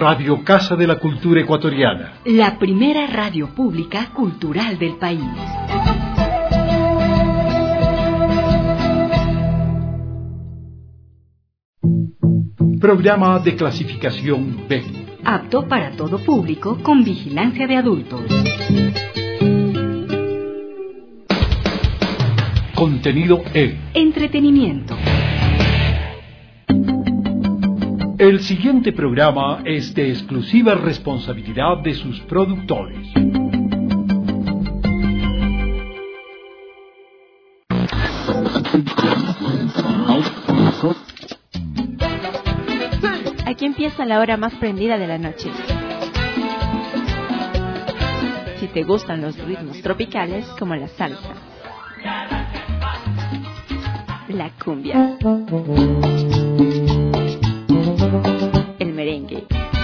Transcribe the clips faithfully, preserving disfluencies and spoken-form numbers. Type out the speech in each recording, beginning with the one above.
Radio Casa de la Cultura Ecuatoriana. La primera radio pública cultural del país. Programa de clasificación B. Apto para todo público con vigilancia de adultos. Contenido E. Entretenimiento. El siguiente programa es de exclusiva responsabilidad de sus productores. Aquí empieza la hora más prendida de la noche. Si te gustan los ritmos tropicales como la salsa, la cumbia, el merengue,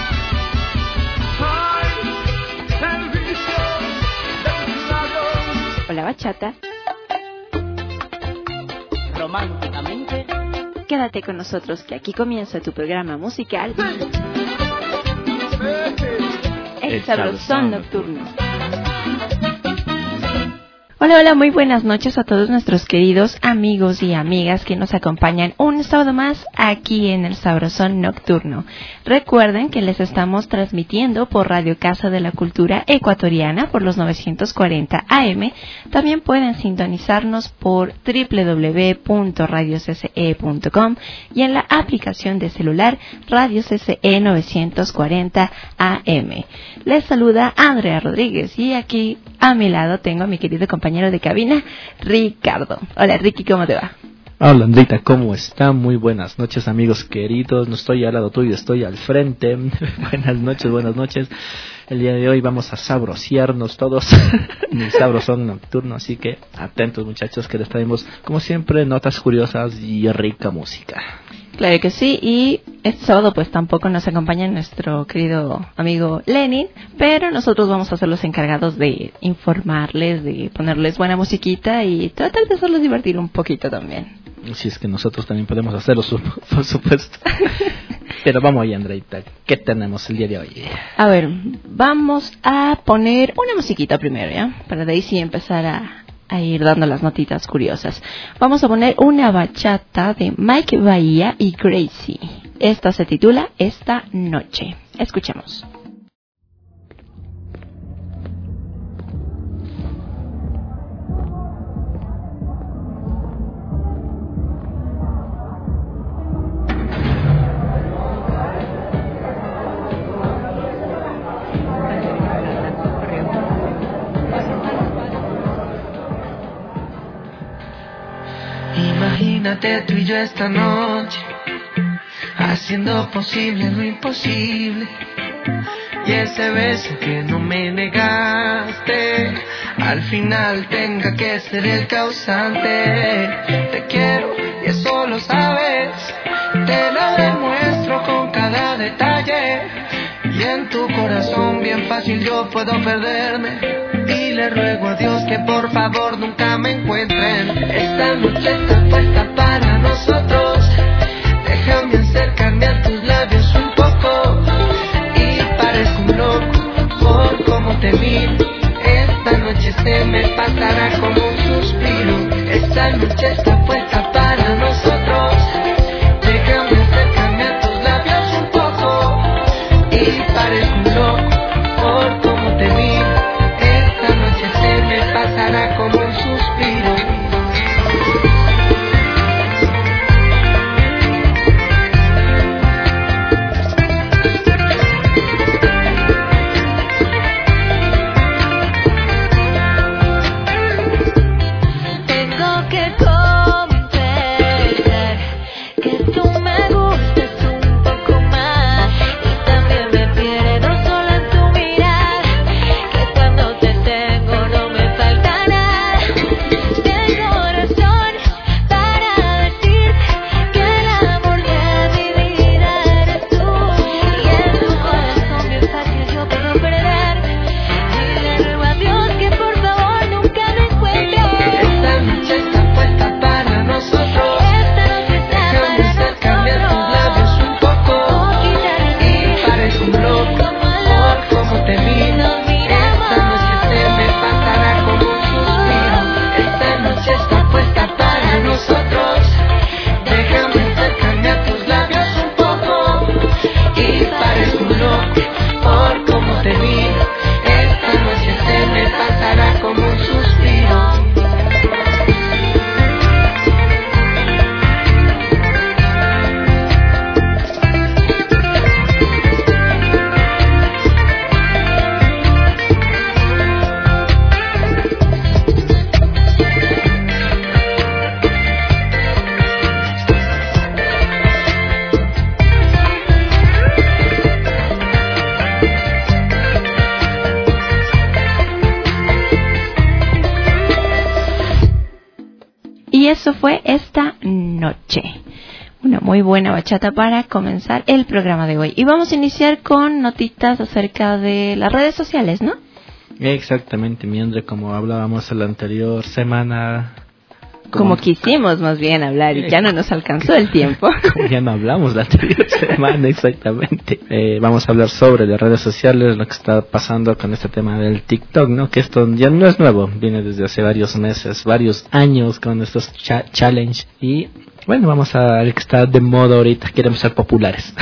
o la bachata, románticamente, quédate con nosotros que aquí comienza tu programa musical, El Sabrosón Nocturno. Hola, hola, muy buenas noches a todos nuestros queridos amigos y amigas que nos acompañan un sábado más aquí en el Sabrosón Nocturno. Recuerden que les estamos transmitiendo por Radio Casa de la Cultura Ecuatoriana por los novecientos cuarenta A M. También pueden sintonizarnos por doble u doble u doble u punto radio c c e punto com y en la aplicación de celular Radio C C E novecientos cuarenta A M. Les saluda Andrea Rodríguez y aquí a mi lado tengo a mi querido compañero de cabina, Ricardo. Hola, Ricky, ¿cómo te va? Hola, Andrita, ¿cómo está? Muy buenas noches, amigos queridos. No estoy al lado tuyo, estoy al frente. Buenas noches, buenas noches. El día de hoy vamos a sabrociarnos todos en el Sabrosón Nocturno, así que atentos, muchachos, que les traemos, como siempre, notas curiosas y rica música. Claro que sí, y este sábado pues tampoco nos acompaña nuestro querido amigo Lenin, pero nosotros vamos a ser los encargados de informarles, de ponerles buena musiquita y tratar de hacerlos divertir un poquito también. Si es que nosotros también podemos hacerlo, por supuesto. Pero vamos ahí, Andreita, ¿qué tenemos el día de hoy? A ver, vamos a poner una musiquita primero, ¿ya? Para de ahí sí empezar a... a ir dando las notitas curiosas. Vamos a poner una bachata de Mike Bahía y Gracie. Esta se titula Esta Noche. Escuchemos. Imagínate tú y yo esta noche, haciendo posible lo imposible. Y ese beso que no me negaste, al final tenga que ser el causante. Te quiero y eso lo sabes, te lo demuestro con cada detalle. Y en tu corazón bien fácil yo puedo perderme. Y le ruego a Dios que por favor nunca me encuentren. Esta noche está puesta para nosotros. Déjame acercarme a tus labios un poco. Y parezco un loco por cómo te miro. Esta noche se me pasará como un suspiro. Esta noche está puesta para nosotros. Déjame acercarme a tus labios un poco. Y parezco un loco por cómo te miro. Esta noche se me pasará como un suspiro. fue esta noche. Una muy buena bachata para comenzar el programa de hoy. Y vamos a iniciar con notitas acerca de las redes sociales, ¿no? Exactamente, mientras como hablábamos la anterior semana... Como, como quisimos más bien hablar y ya no nos alcanzó el tiempo. Como ya no hablamos la anterior semana, exactamente. Eh, vamos a hablar sobre las redes sociales, lo que está pasando con este tema del TikTok, ¿no? Que esto ya no es nuevo, viene desde hace varios meses, varios años con estos cha- challenge. Y bueno, vamos a ver que está de moda ahorita, queremos ser populares.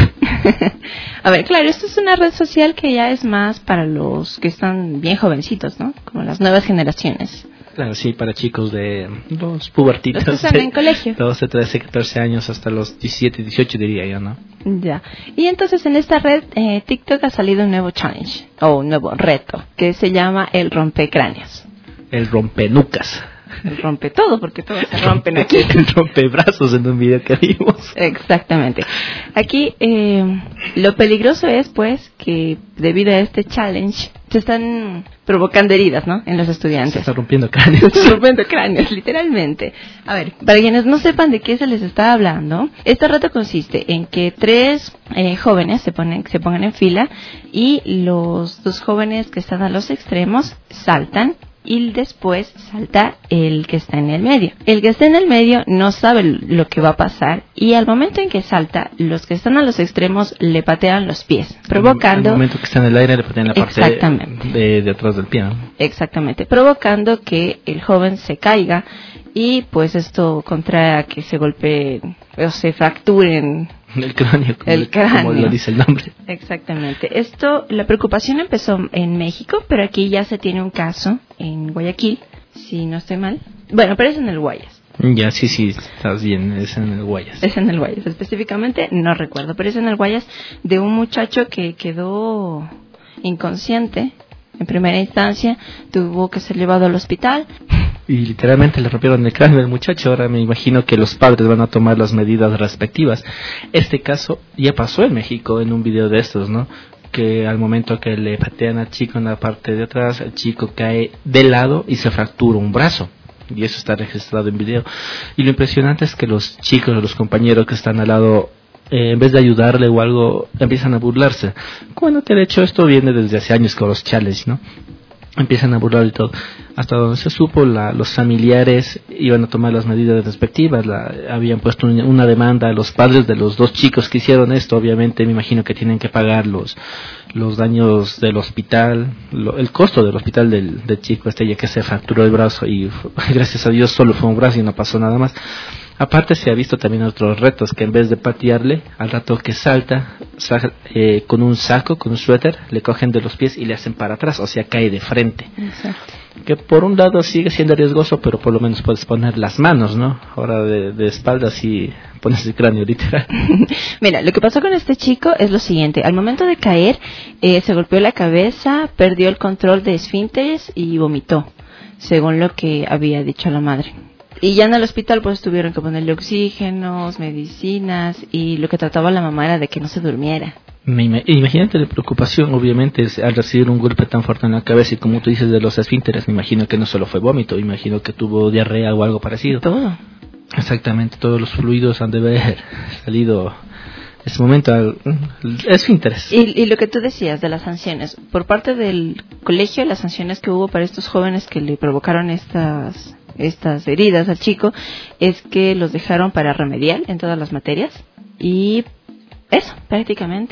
A ver, claro, esto es una red social que ya es más para los que están bien jovencitos, ¿no? Como las nuevas generaciones. Claro, sí, para chicos de los pubertitos. Los que están en colegio. doce, trece, catorce años hasta los diecisiete, dieciocho diría yo, ¿no? Ya. Y entonces en esta red, eh, TikTok ha salido un nuevo challenge, o un nuevo reto, que se llama el rompecráneos. El rompenucas. El rompe todo, porque todos se rompen aquí. El rompebrazos en un video que vimos. Exactamente. Aquí eh, lo peligroso es, pues, que debido a este challenge se están provocando heridas, ¿no? En los estudiantes. Se están rompiendo cráneos. Se están rompiendo cráneos, literalmente. A ver, para quienes no sepan de qué se les está hablando, este reto consiste en que tres eh, jóvenes se ponen, se pongan en fila y los dos jóvenes que están a los extremos saltan. Y después salta el que está en el medio. El que está en el medio no sabe lo que va a pasar y al momento en que salta, los que están a los extremos le patean los pies, provocando... Al momento que está en el aire le patean la parte de, de, de atrás del pie, ¿no? Exactamente, provocando que el joven se caiga y pues esto contrae a que se golpeen o se fracturen el cráneo, como, el cráneo, como lo dice el nombre. Exactamente. Esto, la preocupación empezó en México, pero aquí ya se tiene un caso en Guayaquil, si no estoy mal. Bueno, pero es en el Guayas. Ya, sí, sí, estás bien, es en el Guayas. Es en el Guayas, específicamente no recuerdo, pero es en el Guayas de un muchacho que quedó inconsciente en primera instancia, tuvo que ser llevado al hospital. Y literalmente le rompieron el cráneo al muchacho. Ahora me imagino que los padres van a tomar las medidas respectivas. Este caso ya pasó en México en un video de estos, ¿no? Que al momento que le patean al chico en la parte de atrás, el chico cae de lado y se fractura un brazo. Y eso está registrado en video. Y lo impresionante es que los chicos o los compañeros que están al lado, eh, en vez de ayudarle o algo, empiezan a burlarse. Bueno, que de hecho esto viene desde hace años con los challenges, ¿no? Empiezan a burlar y todo. Hasta donde se supo, la, los familiares iban a tomar las medidas respectivas. La, habían puesto un, una demanda a los padres de los dos chicos que hicieron esto. Obviamente me imagino que tienen que pagar los, los daños del hospital, lo, el costo del hospital del, del chico este ya que se fracturó el brazo y gracias a Dios solo fue un brazo y no pasó nada más. Aparte se ha visto también otros retos, que en vez de patearle, al rato que salta, sal, eh, con un saco, con un suéter, le cogen de los pies y le hacen para atrás, o sea, cae de frente. Exacto. Que por un lado sigue siendo riesgoso, pero por lo menos puedes poner las manos, ¿no? Ahora de, de espaldas y pones el cráneo, literal. Mira, lo que pasó con este chico es lo siguiente. Al momento de caer, eh, se golpeó la cabeza, perdió el control de esfínteres y vomitó, según lo que había dicho la madre. Y ya en el hospital pues tuvieron que ponerle oxígenos, medicinas y lo que trataba la mamá era de que no se durmiera. Me, imagínate la preocupación, obviamente, al recibir un golpe tan fuerte en la cabeza y como tú dices de los esfínteres, me imagino que no solo fue vómito, me imagino que tuvo diarrea o algo parecido. Todo. Exactamente, todos los fluidos han de haber salido en ese momento al esfínteres. Y, y lo que tú decías de las sanciones, por parte del colegio, las sanciones que hubo para estos jóvenes que le provocaron estas... estas heridas al chico, es que los dejaron para remedial en todas las materias y eso, prácticamente.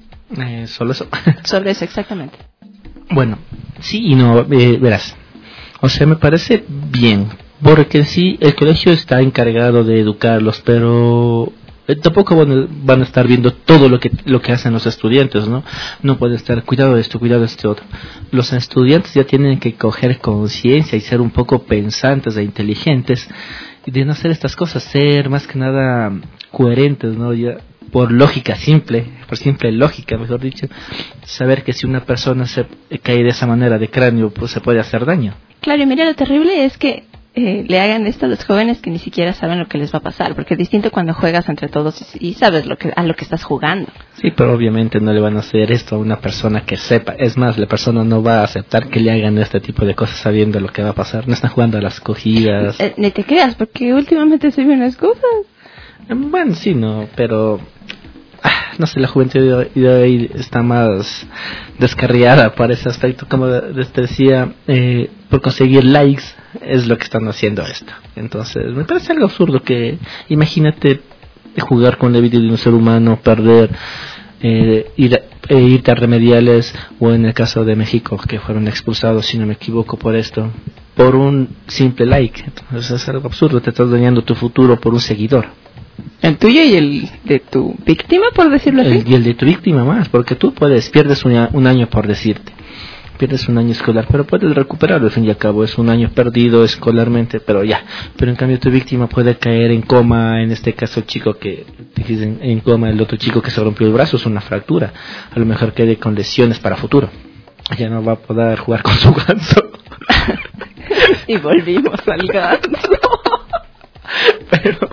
Eh, solo eso. Solo eso, exactamente. Bueno, sí y no, eh, verás. O sea, me parece bien, porque sí, el colegio está encargado de educarlos, pero eh, tampoco van a, van a estar viendo todo lo que lo que hacen los estudiantes, ¿no? No puede estar, cuidado de esto, cuidado de este otro. Los estudiantes ya tienen que coger conciencia y ser un poco pensantes e inteligentes y de no hacer estas cosas, ser más que nada coherentes, ¿no? Ya por lógica simple, por simple lógica, mejor dicho, saber que si una persona se cae de esa manera de cráneo, pues se puede hacer daño. Claro, y mira, lo terrible es que eh, le hagan esto a los jóvenes que ni siquiera saben lo que les va a pasar, porque es distinto cuando juegas entre todos y, y sabes lo que a lo que estás jugando. Sí, pero obviamente no le van a hacer esto a una persona que sepa. Es más, la persona no va a aceptar que le hagan este tipo de cosas sabiendo lo que va a pasar. No están jugando a las cogidas. Eh, ni te creas, porque últimamente se ven las cosas. Bueno, sí, no, pero no sé, la juventud de hoy está más descarriada por ese aspecto, como te decía, eh, por conseguir likes es lo que están haciendo esto. Entonces me parece algo absurdo que, imagínate jugar con la vida de un ser humano, perder, eh, ir, eh, irte a remediales, o en el caso de México que fueron expulsados, si no me equivoco, por esto, por un simple like. Entonces es algo absurdo, te estás dañando tu futuro por un seguidor. El tuyo y el de tu víctima, por decirlo así. El, y el de tu víctima más, porque tú puedes, pierdes un, un año por decirte, pierdes un año escolar, pero puedes recuperarlo al fin y al cabo, es un año perdido escolarmente, pero ya, pero en cambio tu víctima puede caer en coma, en este caso el chico que dicen en coma, el otro chico que se rompió el brazo, es una fractura, a lo mejor quede con lesiones para futuro, ya no va a poder jugar con su ganso. Y volvimos al ganso. Pero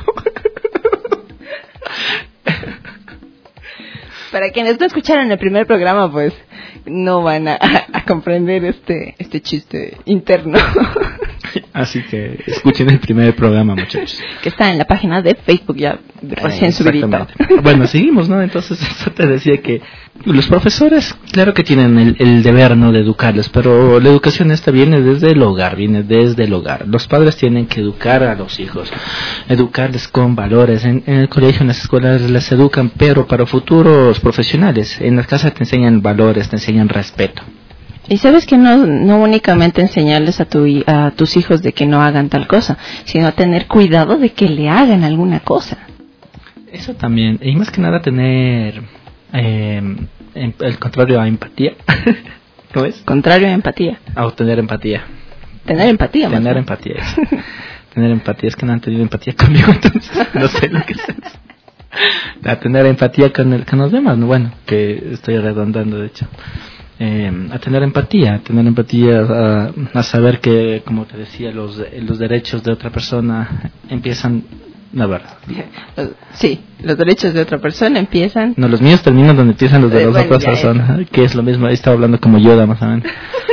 para quienes no escucharon el primer programa, pues no van a, a comprender este este chiste interno. Así que escuchen el primer programa, muchachos. Que está en la página de Facebook ya recién subidito. Bueno, seguimos, ¿no? Entonces, eso te decía que los profesores, claro que tienen el, el deber, ¿no?, de educarles, pero la educación esta viene desde el hogar, viene desde el hogar. Los padres tienen que educar a los hijos, educarles con valores. En, en el colegio, en las escuelas les educan, pero para futuros profesionales. En las casas te enseñan valores, te enseñan respeto. Y sabes que no no únicamente enseñarles a tu a tus hijos de que no hagan tal cosa, sino tener cuidado de que le hagan alguna cosa. Eso también, y más que nada tener eh, el contrario a empatía. ¿Cómo es? Contrario a empatía. A tener empatía. Tener empatía. Tener más empatía. Eso. Tener empatía, es que no han tenido empatía conmigo, entonces no sé lo que es eso. A tener empatía con, el, con los demás, bueno, que estoy redondando de hecho. Eh, a tener empatía, a tener empatía, a, a saber que, como te decía, los los derechos de otra persona empiezan, a ver. Sí, los derechos de otra persona empiezan. No, los míos terminan donde empiezan los de eh, las bueno, otras personas, es. Que es lo mismo, ahí estaba hablando como Yoda más o menos.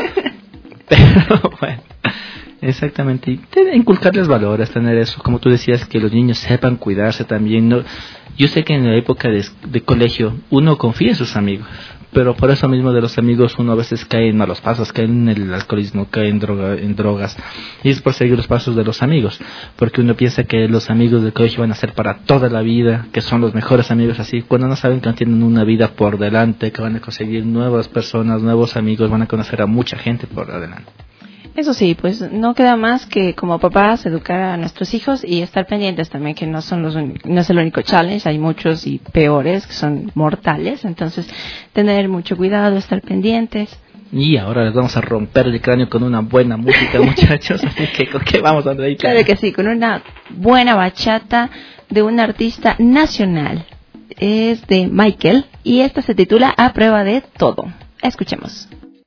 Pero bueno, exactamente, y inculcarles valores, tener eso, como tú decías, que los niños sepan cuidarse también, ¿no? Yo sé que en la época de, de colegio uno confía en sus amigos, pero por eso mismo de los amigos uno a veces cae en malos pasos, cae en el alcoholismo, cae en, droga, en drogas, y es por seguir los pasos de los amigos, porque uno piensa que los amigos del colegio van a ser para toda la vida, que son los mejores amigos así, cuando no saben que tienen una vida por delante, que van a conseguir nuevas personas, nuevos amigos, van a conocer a mucha gente por adelante. Eso sí, pues no queda más que como papás educar a nuestros hijos y estar pendientes también que no son los un... no es el único challenge, hay muchos y peores que son mortales, entonces tener mucho cuidado, estar pendientes. Y ahora les vamos a romper el cráneo con una buena música, muchachos, así que ¿con qué vamos a andar? Claro que sí, con una buena bachata de un artista nacional, es de Michael y esta se titula A Prueba de Todo. Escuchemos.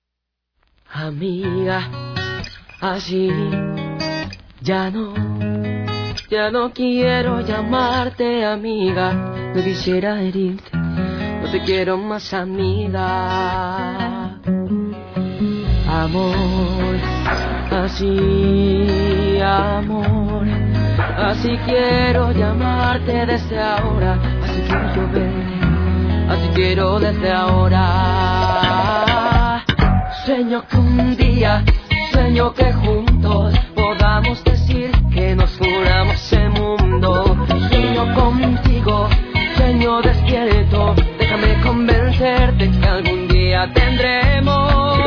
Amiga, así ya no, ya no quiero llamarte amiga, no quisiera herirte, no te quiero más amiga. Amor, así, amor, así quiero llamarte desde ahora, así quiero yo verte, así quiero desde ahora. Sueño que un día, sueño que juntos podamos decir que nos juramos el mundo. Sueño contigo, sueño despierto, déjame convencerte que algún día tendremos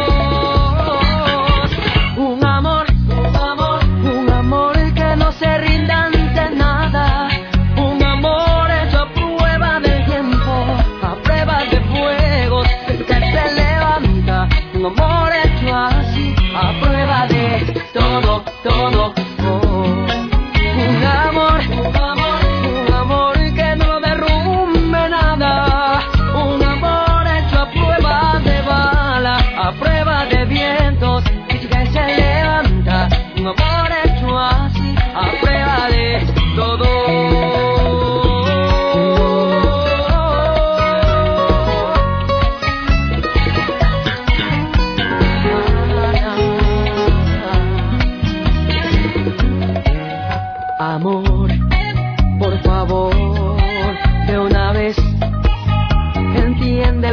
un amor, un amor, un amor que no se rinda ante nada, un amor hecho a prueba del tiempo, a prueba de fuego que se levanta, un amor hecho así, a prueba de todo, todo, oh. Un amor, un amor, un amor que no derrumbe nada, un amor hecho a prueba de bala, a prueba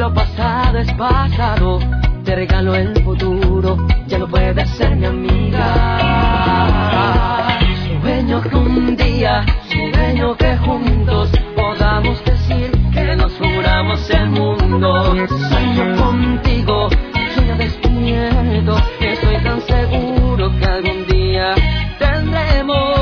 lo pasado es pasado. Te regalo el futuro, ya no puedes ser mi amiga. Sueño que un día, sueño que juntos podamos decir que nos juramos el mundo. Sueño contigo, sueño despierto, estoy tan seguro que algún día tendremos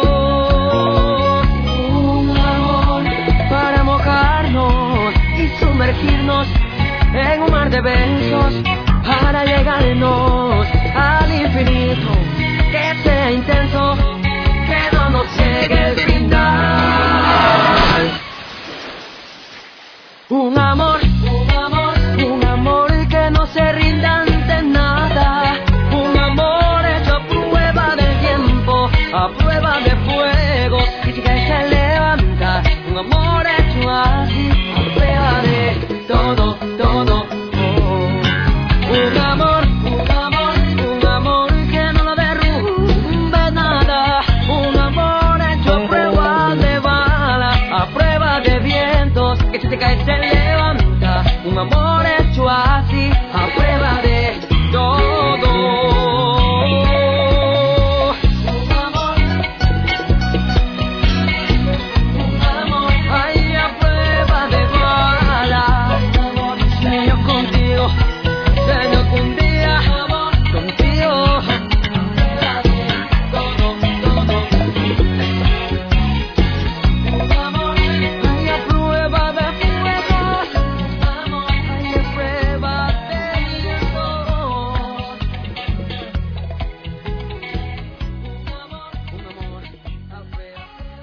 un amor para mojarnos y sumergirnos en un mar de besos, para llegarnos al infinito, que sea intenso, que no nos llegue el final. Un amor, un amor, un amor que no se rinda ante nada. Un amor hecho a prueba del tiempo, a prueba de fuego, y si cae se levanta. Un amor hecho así, a prueba de todo, todo. Un amor, un amor, un amor que no lo derrumbe nada. Un amor hecho a prueba de bala, a prueba de vientos, que si te cae se levanta. Un amor hecho así, a prueba de todo. Un amor, un amor, ay, a prueba de bala. Sueño contigo, sueño que un día contigo, todo, todo. Un amor, ay, a prueba de fuego. Un amor, ay, a prueba de viento. Un amor, un amor, a prueba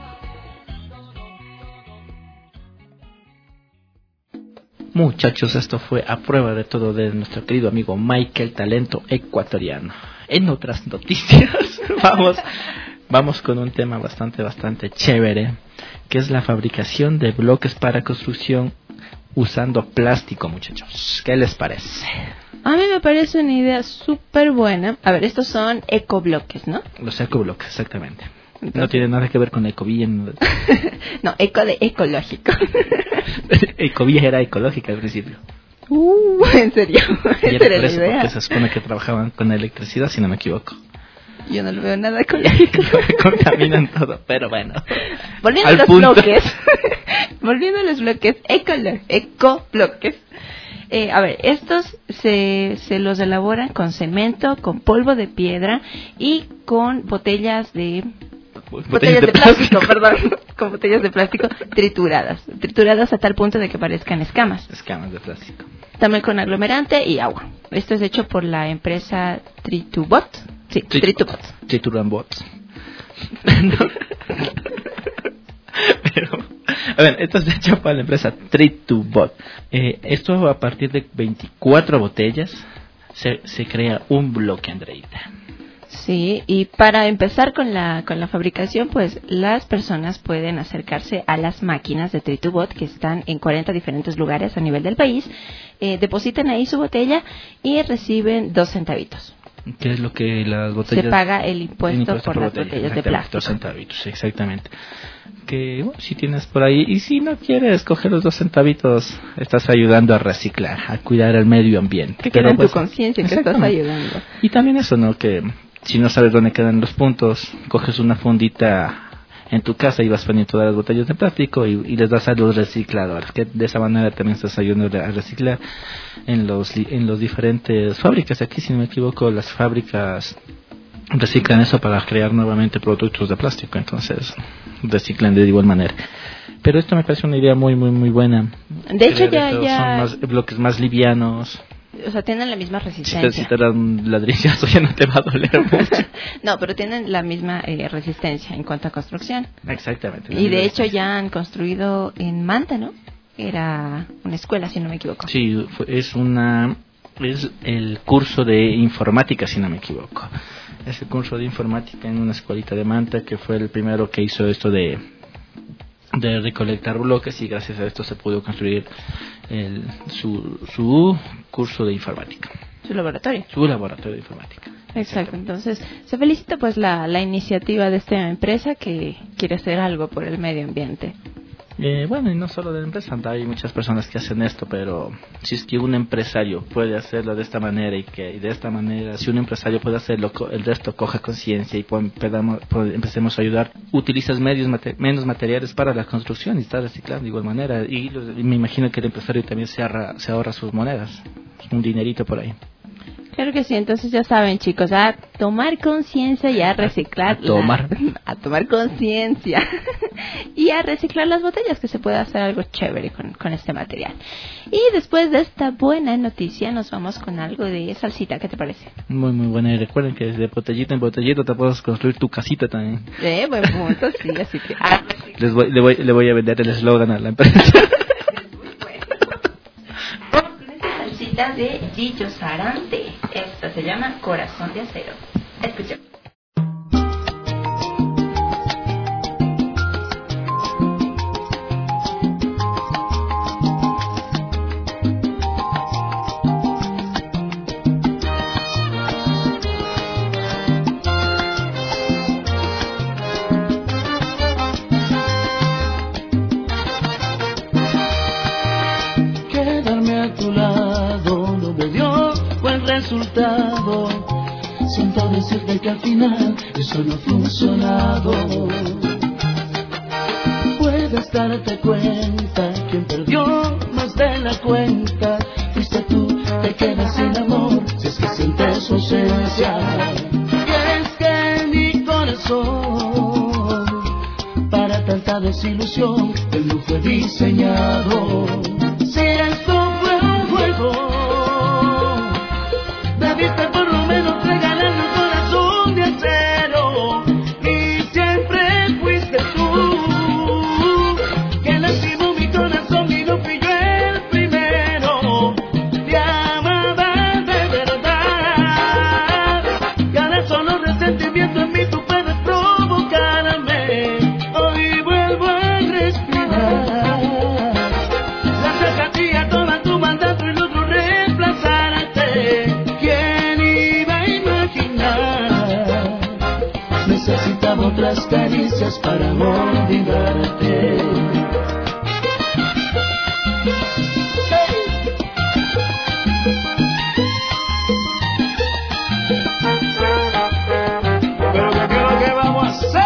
de todo. Muchachos, esto fue A Prueba de Todo de nuestro querido amigo Michael, talento ecuatoriano. En otras noticias, vamos, vamos con un tema bastante, bastante chévere, que es la fabricación de bloques para construcción usando plástico, muchachos. ¿Qué les parece? A mí me parece una idea súper buena. A ver, estos son ecobloques, ¿no? Los ecobloques, exactamente. Entonces... No tiene nada que ver con ecobien. No, eco de ecológico. Ecovía era ecológica al principio. Uh, en serio. Y Esa era era por la eso, idea. porque se supone que trabajaban con electricidad, si no me equivoco. Yo no lo veo nada ecológico. Contaminan todo, pero bueno. Volviendo Al a los punto. bloques. Volviendo a los bloques, ecolo- ecobloques. Eh, a ver, estos se, se los elaboran con cemento, con polvo de piedra y con botellas de... Botellas de plástico, perdón, con botellas de plástico trituradas, trituradas a tal punto de que parezcan escamas. Escamas de plástico. También con aglomerante y agua. Esto es hecho por la empresa Tritubot. Sí, Tritubot. Triturambot. Pero, a ver, esto es hecho por la empresa Tritubot. Eh, esto a partir de veinticuatro botellas se, se crea un bloque, Andreita. Sí, y para empezar con la con la fabricación, pues las personas pueden acercarse a las máquinas de Tritubot que están en cuarenta diferentes lugares a nivel del país, eh, depositan ahí su botella y reciben dos centavitos. ¿Qué es lo que las botellas? Se paga el impuesto, el impuesto por, por las botella, botellas de plástico. Dos centavitos, exactamente. Que bueno, si tienes por ahí, y si no quieres coger los dos centavitos, estás ayudando a reciclar, a cuidar el medio ambiente. Que queda en tu pues, conciencia que estás ayudando. Y también eso, ¿no? Que si no sabes dónde quedan los puntos, coges una fundita en tu casa y vas poniendo todas las botellas de plástico y, y les das a los recicladores, que de esa manera también estás ayudando a reciclar en los en los diferentes fábricas. Aquí, si no me equivoco, las fábricas reciclan eso para crear nuevamente productos de plástico, entonces reciclan de igual manera. Pero esto me parece una idea muy, muy, muy buena. De hecho, ya, Son ya... más, bloques más livianos. O sea, tienen la misma Si resistencia. te, si te dan un ladrillazo ya no te va a doler mucho. No, pero tienen la misma eh, resistencia en cuanto a construcción. Exactamente. Y de hecho ya han construido en Manta, ¿no? Era una escuela, si no me equivoco. Sí, fue- es una es el curso de informática, si no me equivoco. Es el curso de informática en una escuelita de Manta, que fue el primero que hizo esto de de recolectar bloques, y gracias a esto se pudo construir el, su, su curso de informática, Su laboratorio. su laboratorio de informática. Exacto, entonces se felicita pues la, la iniciativa de esta empresa que quiere hacer algo por el medio ambiente. Eh, bueno, y no solo de la empresa, hay muchas personas que hacen esto, pero si es que un empresario puede hacerlo de esta manera y que y de esta manera, si un empresario puede hacerlo, el resto coja conciencia y podamos, empecemos a ayudar, utilizas medios mate, menos materiales para la construcción y estás reciclando de igual manera, y, y me imagino que el empresario también se ahorra, se ahorra sus monedas, un dinerito por ahí. Claro que sí, entonces ya saben, chicos, a tomar conciencia y a reciclar. A tomar. La, a tomar conciencia. Y a reciclar las botellas, que se puede hacer algo chévere con, con este material. Y después de esta buena noticia, nos vamos con algo de salsita, ¿qué te parece? Muy, muy buena. Y recuerden que de botellita en botellita te puedes construir tu casita también. Eh, buen punto, sí, así que... Ah, Les voy, le, voy, le voy a vender el eslogan a la empresa. De Gillo Sarante. Esta se llama Corazón de Acero. Escuchemos. Quedarme a tu lado no me dio buen resultado. Siento decirte que al final eso no ha funcionado. Puedes darte cuenta, quien perdió más de la cuenta fuiste tú, te quedas sin amor si es que sientes su ausencia. Y es que mi corazón para tanta desilusión él no fue diseñado. Si esto fue un juego, debiste por lo menos regalarme un corazón de acero. Y siempre fuiste tú que lastimó mi corazón y no fui yo el primero. Te amaba de verdad y ahora solo resentimiento en mí tú puedes provocarme. Hoy vuelvo a respirar. Toma tu mandato y logro reemplazarte. ¿Quién iba a imaginar? Necesitaba otras caricias para olvidarte. Pero ¿qué es lo que vamos a hacer?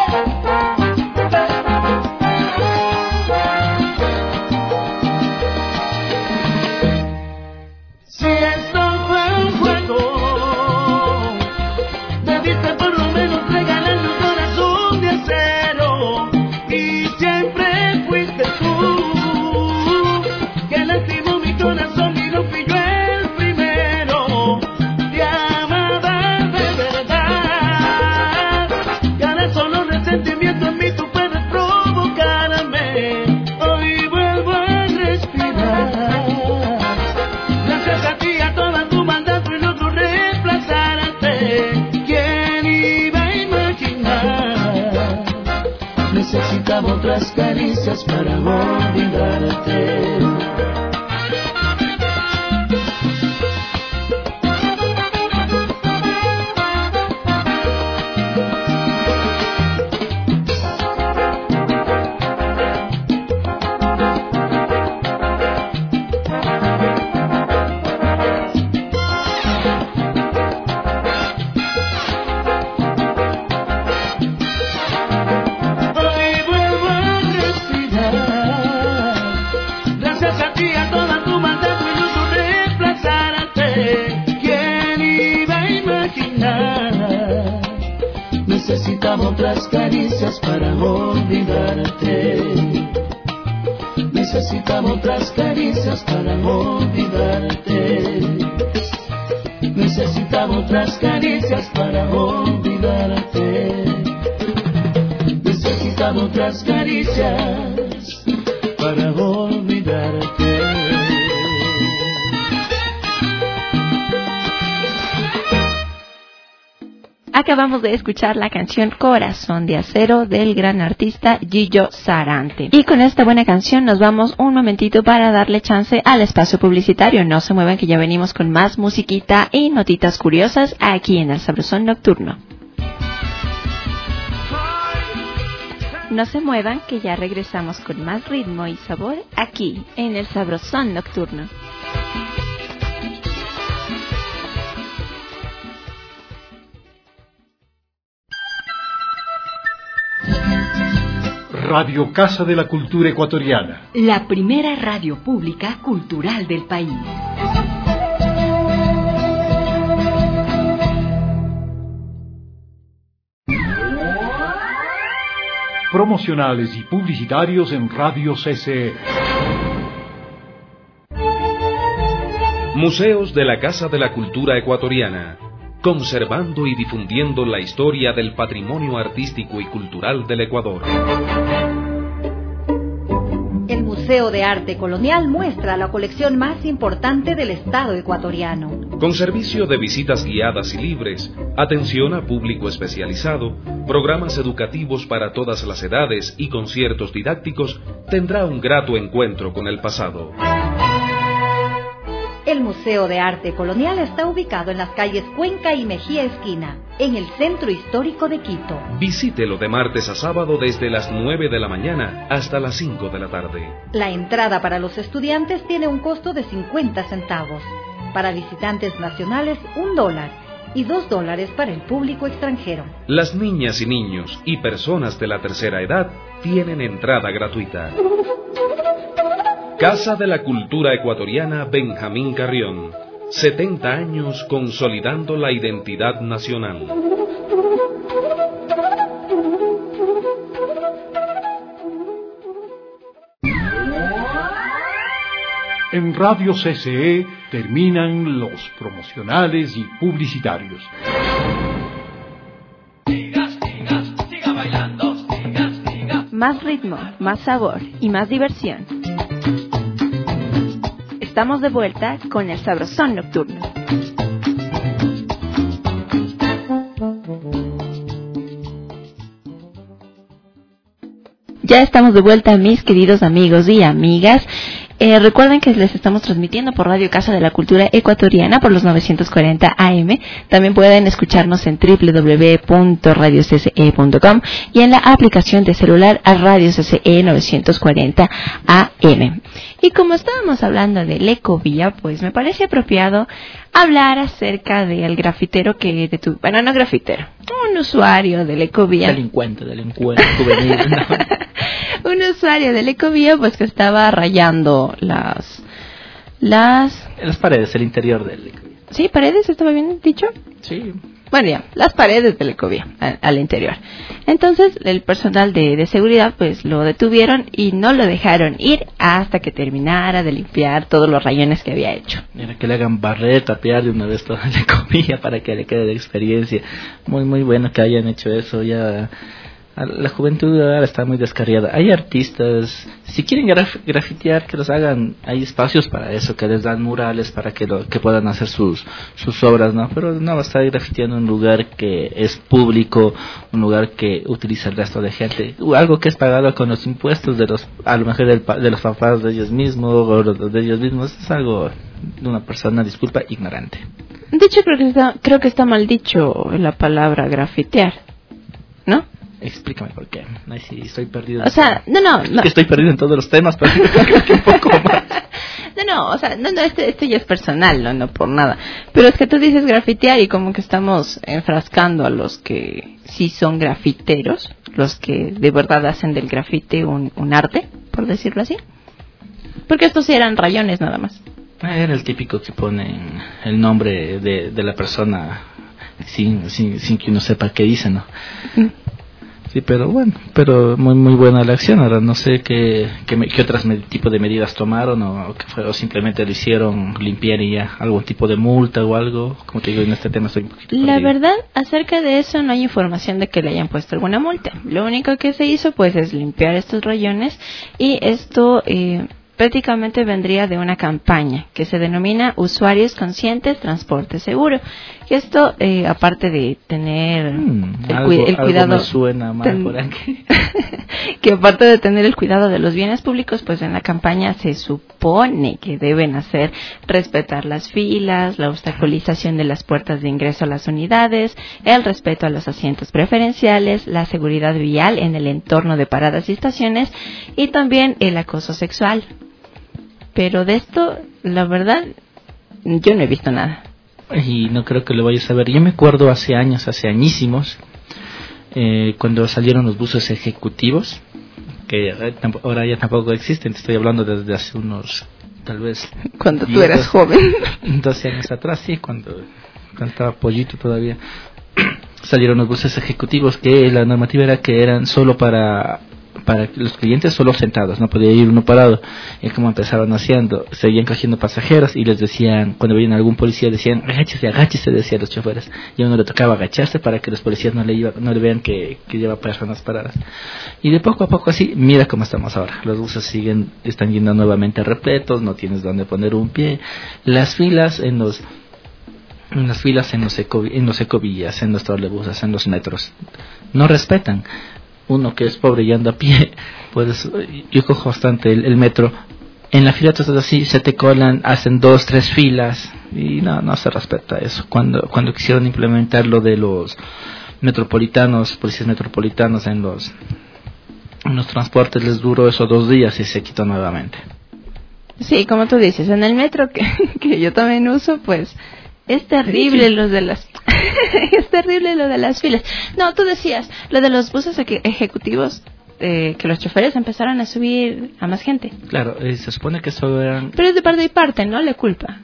Necesitaba otras caricias para olvidarte. Necesitaba otras caricias para olvidarte. Necesitaba otras caricias para olvidarte. Necesitaba otras caricias para olvidarte. Necesitaba otras caricias para olvidarte. Acabamos de escuchar la canción Corazón de Acero del gran artista Gillo Sarante. Y con esta buena canción nos vamos un momentito para darle chance al espacio publicitario. No se muevan que ya venimos con más musiquita y notitas curiosas aquí en el Sabrosón Nocturno. No se muevan, que ya regresamos con más ritmo y sabor aquí en el Sabrosón Nocturno. Radio Casa de la Cultura Ecuatoriana. La primera radio pública cultural del país. Promocionales y publicitarios en Radio C C E. Museos de la Casa de la Cultura Ecuatoriana, conservando y difundiendo la historia del patrimonio artístico y cultural del Ecuador. El Museo de Arte Colonial muestra la colección más importante del Estado ecuatoriano. Con servicio de visitas guiadas y libres, atención a público especializado, programas educativos para todas las edades y conciertos didácticos, tendrá un grato encuentro con el pasado. El Museo de Arte Colonial está ubicado en las calles Cuenca y Mejía Esquina, en el centro histórico de Quito. Visítelo de martes a sábado desde las nueve de la mañana hasta las cinco de la tarde. La entrada para los estudiantes tiene un costo de cincuenta centavos. Para visitantes nacionales, un dólar. Y dos dólares para el público extranjero. Las niñas y niños y personas de la tercera edad tienen entrada gratuita. Casa de la Cultura Ecuatoriana Benjamín Carrión. setenta años consolidando la identidad nacional. En Radio C C E terminan los promocionales y publicitarios. Más ritmo, más sabor y más diversión. Estamos de vuelta con el Sabrosón Nocturno. Ya estamos de vuelta, mis queridos amigos y amigas. Eh, recuerden que les estamos transmitiendo por Radio Casa de la Cultura Ecuatoriana por los novecientos cuarenta A M. También pueden escucharnos en doble u doble u doble u punto radio c c e punto com y en la aplicación de celular a Radio C C E novecientos cuarenta A M. Y como estábamos hablando del Ecovía, pues me parece apropiado hablar acerca del grafitero que detuvo, bueno, no grafitero, un usuario del Ecovía. Delincuente, delincuente, juvenil. No. Un usuario del Ecovía, pues que estaba rayando las, las... Las paredes, el interior del Ecovía. ¿Sí, paredes? ¿Estaba bien dicho? Sí. Bueno, ya, las paredes del Ecovía, al, al interior. Entonces, el personal de, de seguridad, pues, lo detuvieron y no lo dejaron ir hasta que terminara de limpiar todos los rayones que había hecho. Mira, que le hagan barrer, tapear de una vez toda la Ecovía para que le quede de experiencia. Muy, muy bueno que hayan hecho eso. Ya la juventud ahora está muy descarriada. Hay artistas, si quieren graf- grafitear, que los hagan. Hay espacios para eso, que les dan murales para que lo, que puedan hacer sus sus obras, ¿no? Pero no va a estar grafiteando en un lugar que es público, un lugar que utiliza el resto de gente, algo que es pagado con los impuestos de los, a lo mejor del, de los papás de ellos mismos o de ellos mismos. Es algo de una persona, disculpa, ignorante. De hecho, creo que está, creo que está mal dicho la palabra grafitear, ¿no? Explícame por qué. Ay, sí, estoy perdido. O sea, no, no, no. Que estoy perdido en todos los temas, pero creo que un poco más. No, no, o sea, no, no, esto, esto ya es personal, no, no por nada. Pero es que tú dices grafitear y como que estamos enfrascando a los que sí son grafiteros, los que de verdad hacen del grafite un, un arte, por decirlo así. Porque estos sí eran rayones nada más. Era el típico que ponen el nombre de, de la persona sin, sin, sin que uno sepa qué dice, ¿no? Mm. Sí, pero bueno, pero muy muy buena la acción. Ahora no sé qué qué, qué otras me, tipo de medidas tomaron o, o, qué fue, o simplemente lo hicieron limpiar y ya, algún tipo de multa o algo. Como te digo, en este tema estoy un poquito La perdido. verdad, acerca de eso no hay información de que le hayan puesto alguna multa. Lo único que se hizo pues es limpiar estos rayones y esto, eh, prácticamente vendría de una campaña que se denomina Usuarios Conscientes, Transporte Seguro. Y esto, eh, aparte de tener mm, el, algo, cu- el cuidado... Algo me suena mal ten- por aquí. que aparte de tener el cuidado de los bienes públicos, pues en la campaña se supone que deben hacer respetar las filas, la obstaculización de las puertas de ingreso a las unidades, el respeto a los asientos preferenciales, la seguridad vial en el entorno de paradas y estaciones y también el acoso sexual. Pero de esto, la verdad, yo no he visto nada. Y no creo que lo vayas a ver. Yo me acuerdo hace años, hace añísimos, eh, cuando salieron los buses ejecutivos, que ahora ya tampoco existen, te estoy hablando desde hace unos, tal vez... Cuando tú diez, eras joven. doce años atrás, sí, cuando, cuando estaba pollito todavía. Salieron los buses ejecutivos que la normativa era que eran solo para... para los clientes solo sentados, no podía ir uno parado. Y como empezaban haciendo, seguían cogiendo pasajeros y les decían, cuando veían a algún policía decían, agáchese, agáchese, decían los choferes. Y a uno le tocaba agacharse para que los policías no le iba, no le vean que, que lleva personas paradas. Y de poco a poco así, mira cómo estamos ahora. Los buses siguen, están yendo nuevamente repletos, no tienes donde poner un pie. Las filas en los en las filas en los eco, en los ecovías, en los trolebuses, en los metros, no respetan. Uno que es pobre y anda a pie, pues yo cojo bastante el, el metro. En la fila todas así, se te colan, hacen dos, tres filas y no, no se respeta eso. Cuando cuando quisieron implementar lo de los metropolitanos, policías metropolitanos en los en los transportes, les duró eso dos días y se quitó nuevamente. Sí, como tú dices, en el metro que, que yo también uso, pues es terrible sí. lo de las es terrible lo de las filas. No, tú decías lo de los buses eje- ejecutivos, eh, que los choferes empezaron a subir a más gente. Claro, eh, se supone que eso eran... Pero es de parte y parte, ¿no? La culpa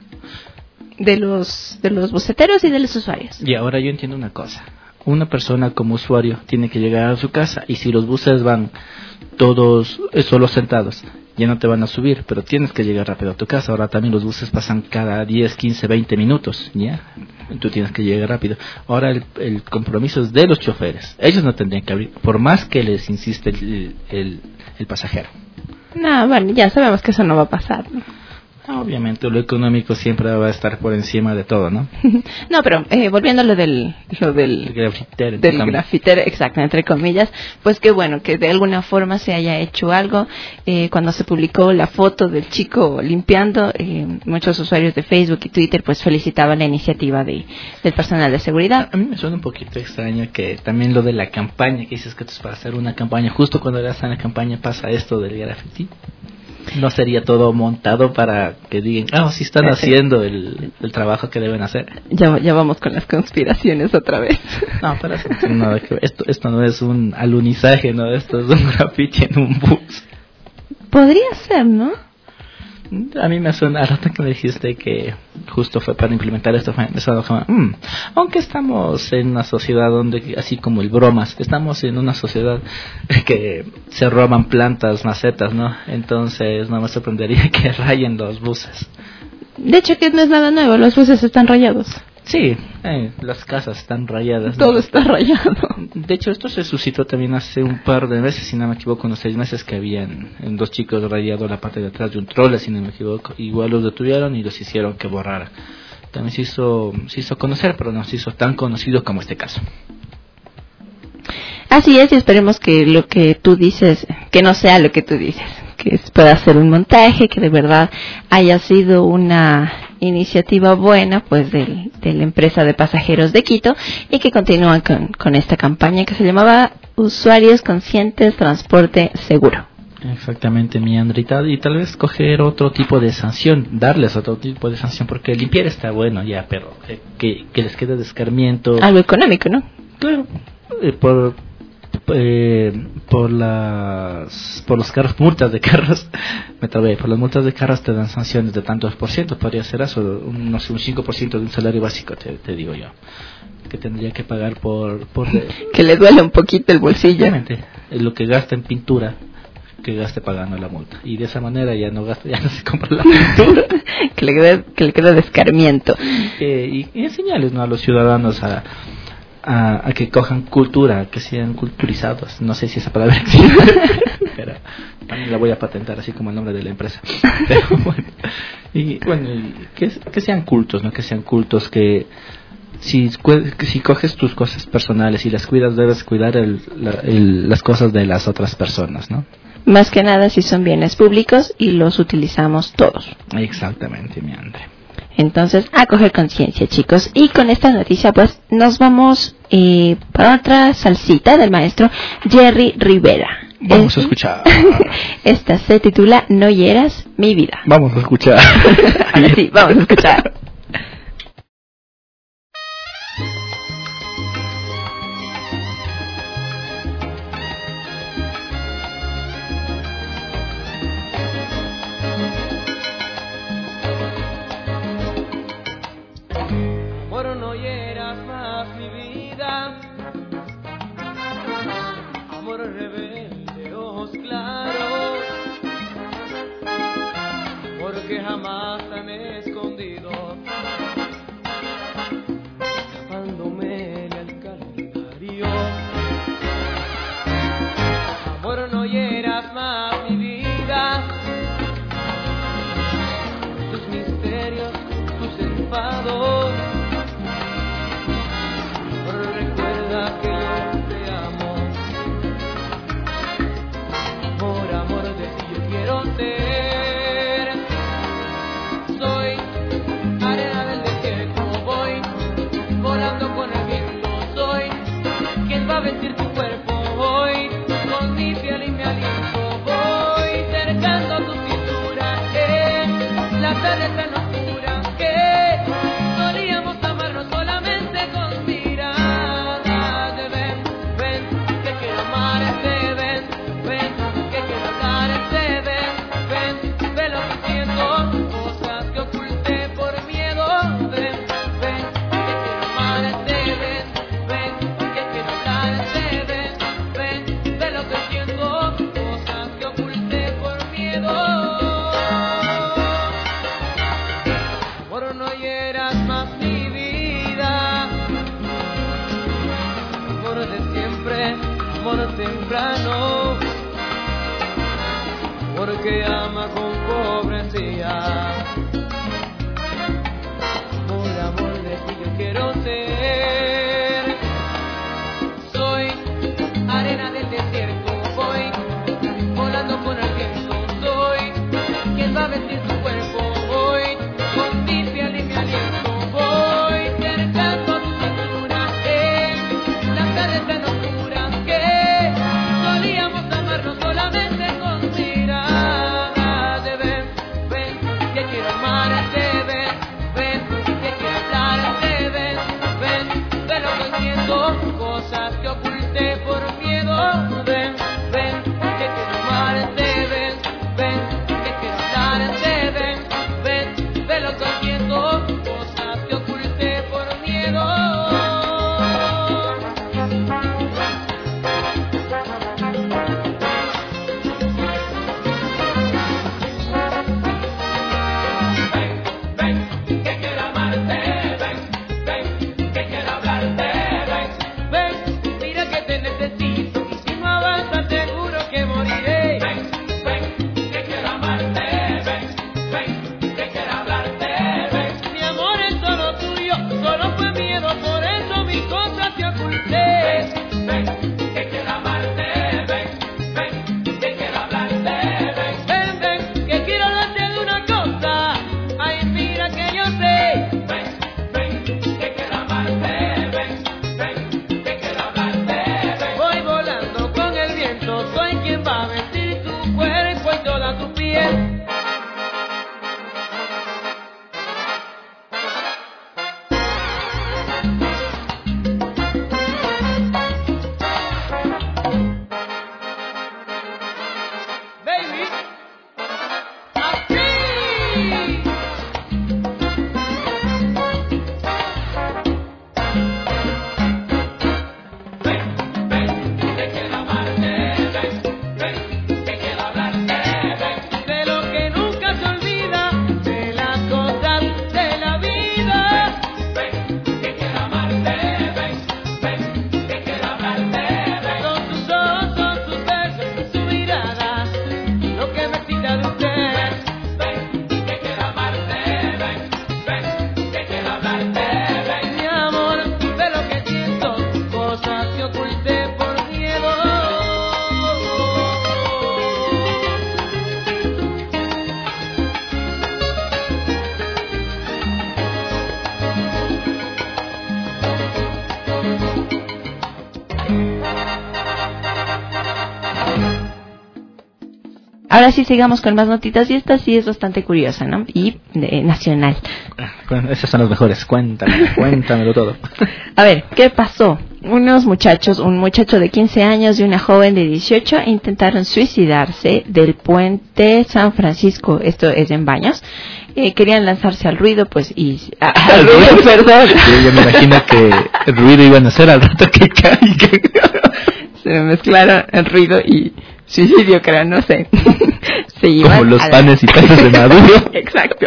de los de los buceteros y de los usuarios. Y ahora yo entiendo una cosa. Una persona como usuario tiene que llegar a su casa y si los buses van todos eh, solo sentados, ya no te van a subir, pero tienes que llegar rápido a tu casa. Ahora también los buses pasan cada diez, quince, veinte minutos, ¿ya? Tú tienes que llegar rápido. Ahora el, el compromiso es de los choferes. Ellos no tendrían que abrir, por más que les insiste el, el, el pasajero. No, bueno, ya sabemos que eso no va a pasar, ¿no? Obviamente lo económico siempre va a estar por encima de todo, ¿no? No, pero eh, volviendo a lo del lo del grafitero, del grafitero, exacto, entre comillas, pues qué bueno que de alguna forma se haya hecho algo. Eh, cuando se publicó la foto del chico limpiando, eh, muchos usuarios de Facebook y Twitter pues felicitaban la iniciativa de del personal de seguridad. A mí me suena un poquito extraño que también lo de la campaña, que dices que esto es para hacer una campaña, justo cuando ya está en la campaña pasa esto del graffiti. ¿No sería todo montado para que digan, ah, oh, sí están haciendo el, el trabajo que deben hacer? Ya, ya vamos con las conspiraciones otra vez. No, pero eso no tiene nada que ver. Esto, esto no es un alunizaje, ¿no? Esto es un graffiti en un bus. Podría ser, ¿no? A mí me suena, a rato que me dijiste que justo fue para implementar esto, fue empezado como, mmm, aunque estamos en una sociedad donde, así como el bromas, estamos en una sociedad que se roban plantas, macetas, ¿no? Entonces no me sorprendería que rayen los buses. De hecho que no es nada nuevo, los buses están rayados. Sí, eh, las casas están rayadas. Todo ¿no? está rayado. De hecho, esto se suscitó también hace un par de meses, si no me equivoco, unos seis meses que habían en dos chicos rayado la parte de atrás de un trole, si no me equivoco. Igual los detuvieron y los hicieron que borraran. También se hizo, se hizo conocer, pero no se hizo tan conocido como este caso. Así es, y esperemos que lo que tú dices, que no sea lo que tú dices, que pueda ser un montaje, que de verdad haya sido una iniciativa buena pues de, de la empresa de pasajeros de Quito y que continúan con, con esta campaña que se llamaba Usuarios Conscientes, Transporte Seguro. Exactamente, mi Andrita, y tal vez coger otro tipo de sanción, darles otro tipo de sanción, porque limpiar está bueno ya, pero eh, que, que les quede de escarmiento. Algo económico, ¿no? Claro, eh, por... Eh, por las por los carros, multas de carros, me trabé, por las multas de carros te dan sanciones de tantos por ciento, podría ser eso, un, no sé, un cinco por ciento de un salario básico, te, te digo yo, que tendría que pagar por... por de, que le duele un poquito el bolsillo. Obviamente, lo que gasta en pintura, que gaste pagando la multa, y de esa manera ya no gasta, ya no se compra la pintura. que le quede, que le quede de escarmiento. Eh, y, y enseñarles, ¿no?, a los ciudadanos a... A, a que cojan cultura, que sean culturizados. No sé si esa palabra existe. pero también la voy a patentar así como el nombre de la empresa. Pero bueno, y bueno, y que, que sean cultos, ¿no? Que sean cultos, que si, si coges tus cosas personales y las cuidas, debes cuidar el, la, el, las cosas de las otras personas, ¿no? Más que nada si son bienes públicos y los utilizamos todos. Exactamente, mi Andre. Entonces, a coger conciencia, chicos. Y con esta noticia, pues, nos vamos eh, para otra salsita del maestro Jerry Rivera. Vamos a escuchar. Esta se titula No hieras mi vida. Vamos a escuchar. Sí, vamos a escuchar. Amor, no hieras más mi vida. Amor rebelde, ojos claros. Porque jamás han escondido, escapándome del calendario. Amor, no hieras más mi vida. Tus misterios, tus enfados. Recuerda que yo te amo. Por amor de ti yo quiero ser. Soy arena del desierto, voy volando con el viento. Soy quien va a vestir tu cuerpo hoy con mi piel y mi aliento. Voy cercando tu cintura en la tarde tan oscura que solíamos amarnos solamente con miradas de ven, ven, que quiero amarte, ven, ven, que quiero hablarte, ven, ven, ve lo que siento, cosas que oculté por miedo, ven, ven, que quiero amarte, ven, ven, que quiero hablarte, ven, ven, ve lo que siento, cosas que oculté por miedo. Amor, no hieras más mi vida. Amor de siempre, amor temprano. Porque ama con pobrecía. Por amor de ti yo quiero ser. Soy arena del desierto, voy volando con el viento. Soy quien va a vestir tu cuerpo hoy con mi piel y mi aliento. Voy cercando tu cintura en las tardes tan oscuras que solíamos amarnos solamente con miradas de ven, ven, que quiero amarte, ven, ven, que quiero hablarte, ven, ven, ve lo que siento, cosas que oculté por miedo, ven, ven, que quiero amarte, ven, ven, que quiero hablarte, ven, ven, ve lo que siento, cosas que oculté por miedo. Ven, ven, que quiero amarte, ven, ven, que quiero hablarte, ven, ven, mira que te necesito y si no avanzas seguro que moriré. Ven, ven, que quiero amarte, ven, ven, que quiero hablarte, ven. Mi amor es solo tuyo, solo fue miedo, por eso mis cosas te oculté. Ven, ven, que quiero amarte, ven, ven, que quiero hablarte, ven, ven, ven, que quiero hablarte de una cosa. ahora sí sigamos con más notitas y esta sí es bastante curiosa, ¿no? Y eh, nacional. Bueno, esas son las mejores. Cuéntame, cuéntamelo todo. A ver, ¿qué pasó? Unos muchachos, un muchacho de quince años y una joven de dieciocho intentaron suicidarse del puente San Francisco, esto es en Baños. Eh, querían lanzarse al ruido, pues, y... Ah, al ruido, perdón. Yo, yo me imagino que el ruido iban a hacer al rato que caiga. Se me mezclaron el ruido y suicidio, creo, no sé. Se iban como los a panes la... y peces de Maduro. Exacto.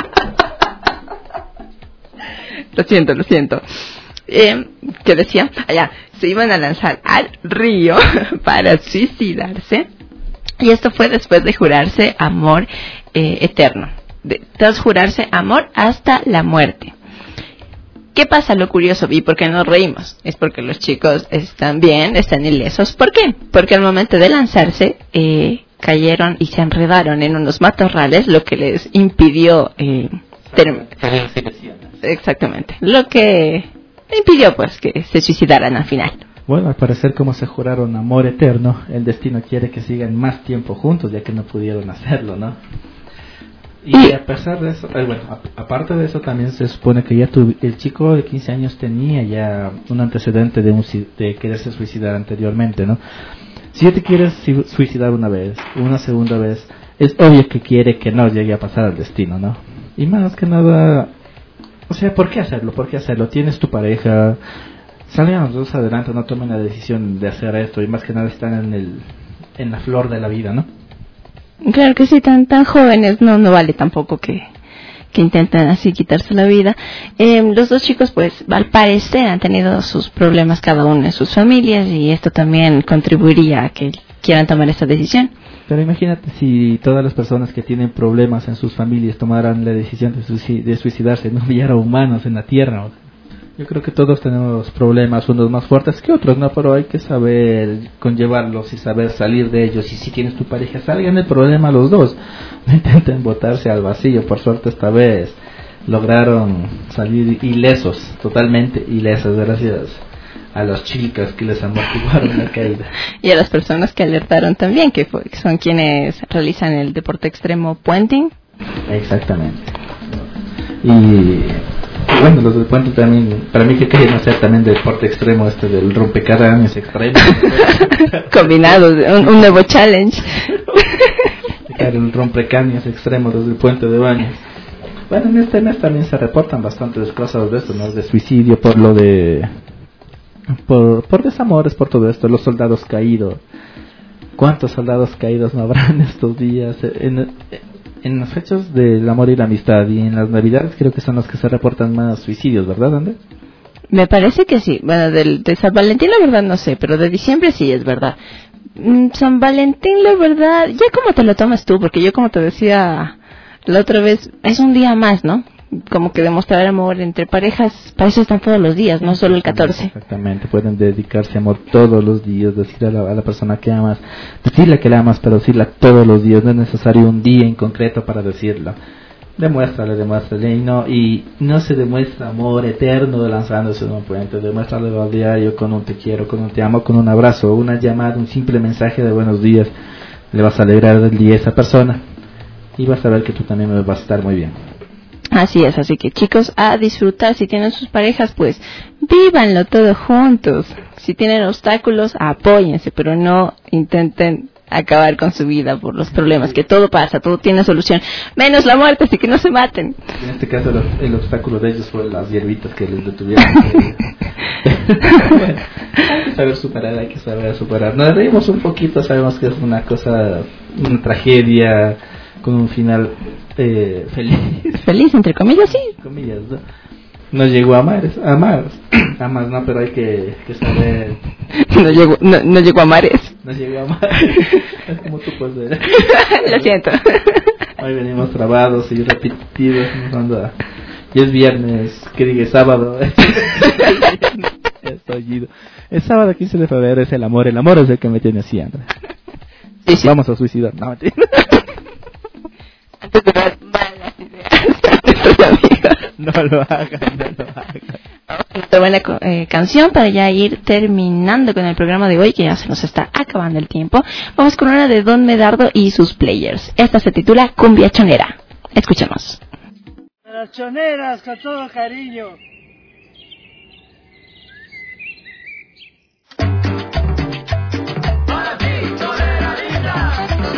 Lo siento, lo siento. Eh, ¿Qué decía? Allá, se iban a lanzar al río para suicidarse. Y esto fue después de jurarse amor eh, eterno. De, tras jurarse amor hasta la muerte. ¿Qué pasa? Lo curioso, y por qué nos reímos, es porque los chicos están bien, están ilesos. ¿Por qué? Porque al momento de lanzarse eh, cayeron y se enredaron en unos matorrales, lo que les impidió eh, ter- exactamente, lo que impidió pues que se suicidaran al final. Bueno, al parecer, como se juraron amor eterno, el destino quiere que sigan más tiempo juntos, ya que no pudieron hacerlo, ¿no? Y a pesar de eso, eh, bueno, a, aparte de eso también se supone que ya tu, el chico de quince años tenía ya un antecedente de, un, de quererse suicidar anteriormente, ¿no? Si ya te quieres suicidar una vez, una segunda vez, es obvio que quiere que no llegue a pasar al destino, ¿no? Y más que nada, o sea, ¿por qué hacerlo? ¿Por qué hacerlo? Tienes tu pareja, salgan los dos adelante, no tomen la decisión de hacer esto, y más que nada están en el en la flor de la vida, ¿no? Claro que sí, tan tan jóvenes, no no vale tampoco que, que intenten así quitarse la vida. Eh, los dos chicos, pues, al parecer han tenido sus problemas cada uno en sus familias y esto también contribuiría a que quieran tomar esta decisión. Pero imagínate si todas las personas que tienen problemas en sus familias tomaran la decisión de, suicid- de suicidarse, no hubiera humanos en la tierra. Yo creo que todos tenemos problemas, unos más fuertes que otros, ¿no? Pero hay que saber conllevarlos y saber salir de ellos. Y si tienes tu pareja, salgan del problema los dos. No intenten botarse al vacío. Por suerte esta vez lograron salir ilesos, totalmente ilesos, gracias a las chicas que les amortiguaron la caída. Y a las personas que alertaron también, que, fue, que son quienes realizan el deporte extremo puenting. Exactamente. Y... bueno, los del puente también, para mí que querían hacer también deporte extremo, este del rompecráneos extremo. Combinado, un, un nuevo challenge. El rompecráneos extremo desde el puente de Baños. Bueno, en este mes también se reportan bastantes cosas de esto, ¿no? De suicidio por lo de... Por, por desamores, por todo esto, los soldados caídos. ¿Cuántos soldados caídos no habrán estos días? En, en las fechas del amor y la amistad y en las navidades creo que son los que se reportan más suicidios, ¿verdad, André? Me parece que sí. Bueno, del, de San Valentín la verdad no sé, pero de diciembre sí es verdad. Mm, San Valentín la verdad, ya como te lo tomas tú, porque yo como te decía la otra vez, es un día más, ¿no? Como que demostrar amor entre parejas, para eso están todos los días, no solo el catorce. Exactamente, pueden dedicarse amor todos los días, decirle a la, a la persona que amas, decirle que la amas, pero decirle todos los días, no es necesario un día en concreto para decirlo. Demuéstrale, demuéstrale, y no, y no se demuestra amor eterno lanzándose en un puente, demuéstrale al diario con un te quiero, con un te amo, con un abrazo, una llamada, un simple mensaje de buenos días, le vas a alegrar el día a esa persona, y vas a ver que tú también vas a estar muy bien. Así es, así que chicos, a disfrutar. Si tienen sus parejas, pues vívanlo todo juntos. Si tienen obstáculos, apóyense, pero no intenten acabar con su vida por los problemas, que todo pasa, todo tiene solución, menos la muerte, así que no se maten. En este caso el, el obstáculo de ellos fue las hierbitas que les detuvieron. Bueno, hay que saber superar, hay que saber superar. Nos reímos un poquito, sabemos que es una cosa, una tragedia con un final eh, feliz. Feliz, entre comillas, sí. Comillas, ¿no? No llegó a mares, a más, a más no, pero hay que, que saber. No llegó, no, no llegó a mares. No llegó a mares. Es como tú puedes ver. Lo siento. Hoy venimos trabados y repetidos. Anda. Y es viernes, que diga sábado. Estoy es sábado quince de febrero, es el amor. El amor es el que me tiene así, André. Sí, sí. Vamos a suicidar. No, mentira. Antes de dar malas ideas a nuestros amigos. No lo hagan, no lo hagan. esta buena eh, canción para ya ir terminando con el programa de hoy, que ya se nos está acabando el tiempo. Vamos con una de Don Medardo y sus Players. Esta se titula Cumbia Chonera. Escuchemos. Las choneras con todo cariño. Para ti, chonera linda.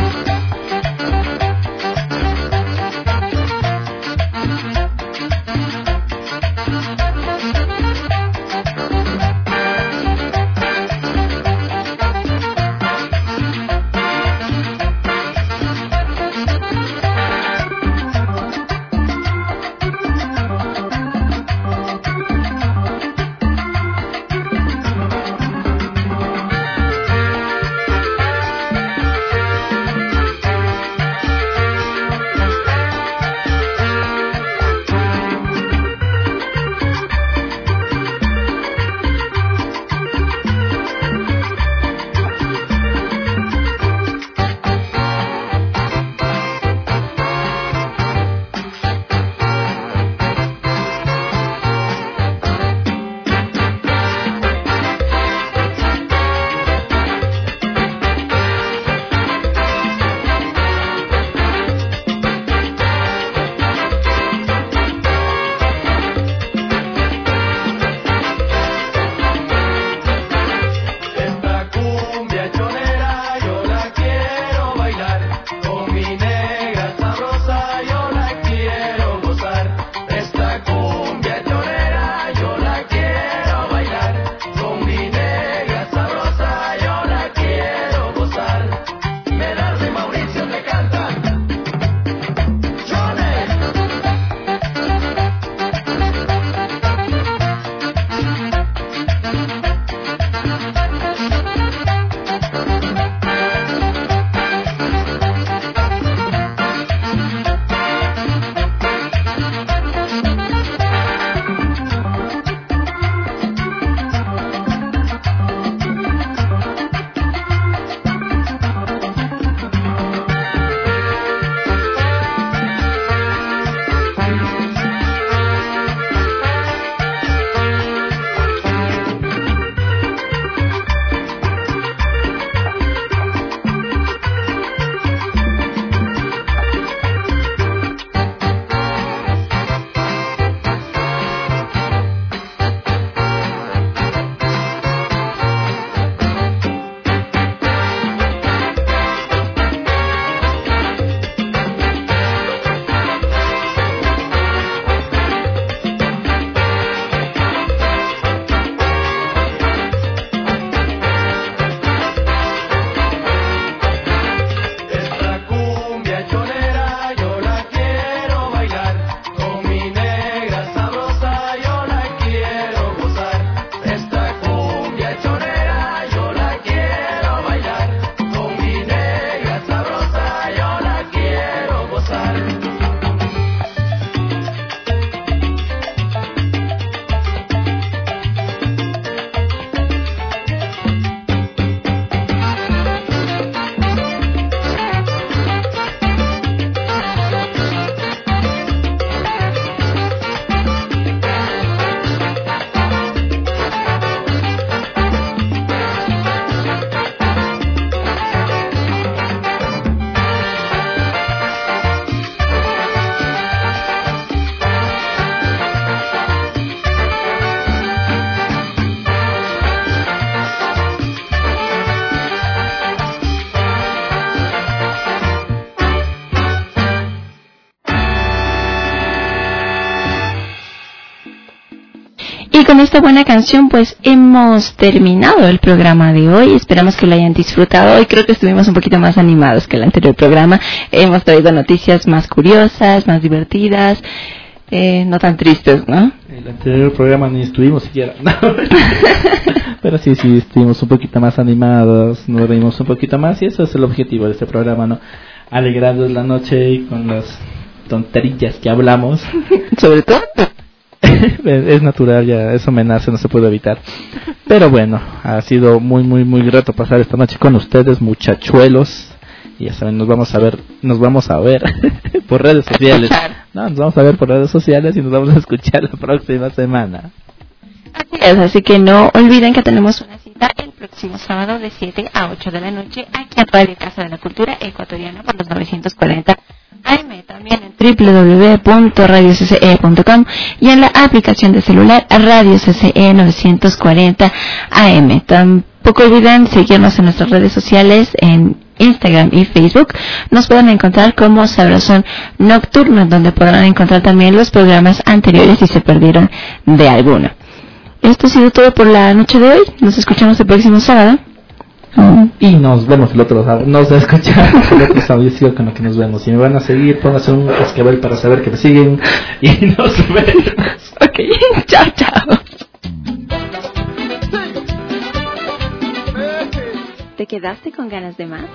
Y con esta buena canción pues hemos terminado el programa de hoy. Esperamos que lo hayan disfrutado. Hoy creo que estuvimos un poquito más animados que el anterior programa. Hemos traído noticias más curiosas, más divertidas, eh, no tan tristes, ¿no? El anterior programa ni estuvimos siquiera. Pero sí, sí, estuvimos un poquito más animados, nos reímos un poquito más y eso es el objetivo de este programa, ¿no? Alegrarles la noche y con las tonterillas que hablamos. Sobre todo es natural, ya eso me nace, no se puede evitar. Pero bueno, ha sido muy muy muy grato pasar esta noche con ustedes, muchachuelos. Y ya saben, nos vamos a ver, nos vamos a ver por redes sociales. No, nos vamos a ver por redes sociales y nos vamos a escuchar la próxima semana. es, así que no olviden que tenemos una cita el próximo sábado de siete a ocho de la noche aquí en Radio Casa de la Cultura Ecuatoriana por los novecientos cuarenta A M, también en doble u doble u doble u punto radio c c e punto com y en la aplicación de celular Radio C C E novecientos cuarenta A M. Tampoco olviden seguirnos en nuestras redes sociales en Instagram y Facebook. Nos pueden encontrar como Sabrosón Nocturno, donde podrán encontrar también los programas anteriores si se perdieron de alguno. Esto ha sido todo por la noche de hoy. Nos escuchamos el próximo sábado. Y nos vemos el otro sábado. Nos escuchamos el otro sábado. Yo sigo con lo que nos vemos. Si me van a seguir, pónganse un cascabel para saber que me siguen. Y nos vemos. Ok, chao, chao. ¿Te quedaste con ganas de más?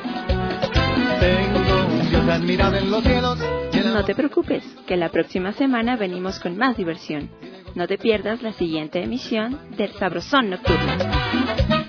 No te preocupes, que la próxima semana venimos con más diversión. No te pierdas la siguiente emisión del Sabrosón Nocturno.